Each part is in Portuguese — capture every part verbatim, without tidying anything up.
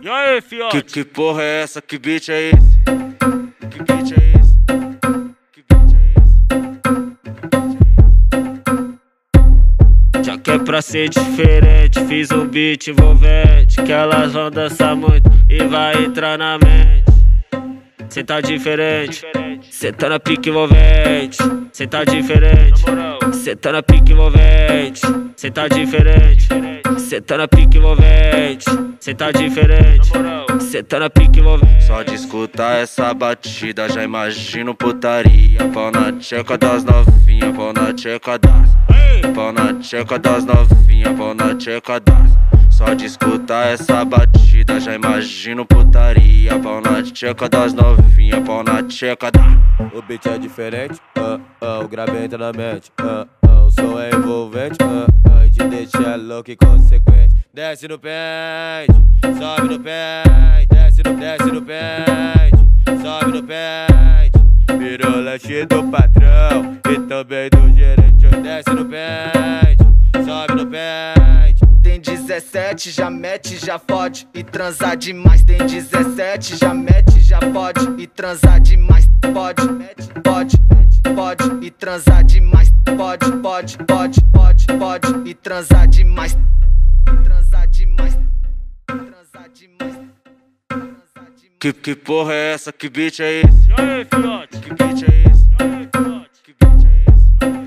E aí, fiote? Que, que porra é essa? Que beat é esse? Que beat é esse? Que beat é esse? Já que é pra ser diferente, fiz um beat envolvente, que elas vão dançar muito e vai entrar na mente. Cê tá diferente, cê tá na pique envolvente. Cê tá diferente, cê tá na pique envolvente. Cê tá diferente, cê tá na pique envolvente. Cê tá diferente, cê tá na pique envolvente. Só de escutar essa batida já imagino putaria. Pau na tcheca das novinha, pau na tcheca das. Pau na tcheca das novinha, pau na tcheca das. Só de escutar essa batida já imagino putaria. Pau na tcheca das novinha, pau na tcheca da. O beat é diferente, uh, uh, o grave entra na mente, uh, uh, o som é envolvente, uh, uh, e te deixa louco e consequente. Desce no pente, sobe no pente, desce no, desce no pente, sobe no pente. Virou lanche do patrão e também do gerente. Desce no pente, sobe no pente. Tem dezessete, já mete, já fode e transar demais. Tem dezessete, já mete, já fode e transar demais. Pode, mete, pode, mete, pode e transar demais. Pode, pode, pode, pode, pode e transar demais. Transar demais. Transar demais. Transar demais. Que, que porra é essa? Que beat é esse? E aí, fiote? Que beat é esse? E aí, fiote? Que beat é esse?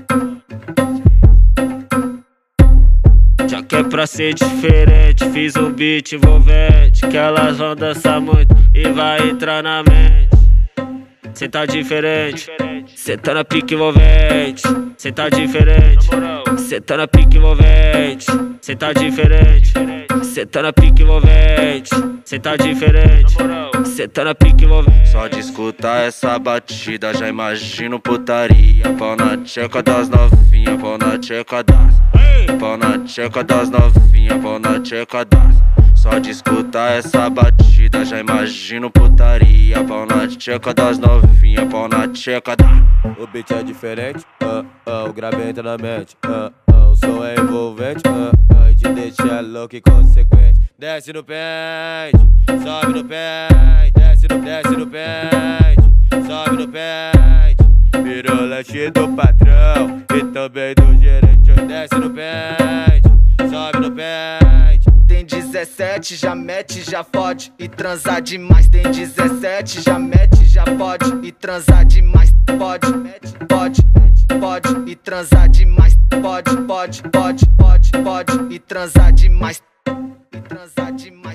Já que é pra ser diferente, fiz um beat envolvente, que elas vão dançar muito e vai entrar na mente. Cê tá diferente, cê tá na pique envolvente. Cê tá diferente, cê tá na pique envolvente. Cê tá diferente, cê tá na pique envolvente. Cê tá diferente, cê tá na pique envolvente. Só de escutar essa batida já imagino putaria. Pau na tcheca das novinha, pau na tcheca das. Pau na tcheca das novinha, pau na tcheca das. Só de escutar essa batida já imagino putaria. Pau na tcheca das novinha, pau na tcheca da. O beat é diferente, uh, uh, o grave entra na mente, uh, uh, o som é envolvente, uh, uh, e te deixa louco e consequente. Desce no pente, sobe no pente, desce no, desce no pente, sobe no pente. Virou lanche do patrão e também do gerente. Desce no pente, sobe no pente. Tem dezessete, já mete, já fode e transar demais. Tem dezessete, já mete, já fode e transar demais. Pode, mete, pode, mete, pode e transar demais. Pode, pode, pode, pode, pode e transar demais. E transar demais.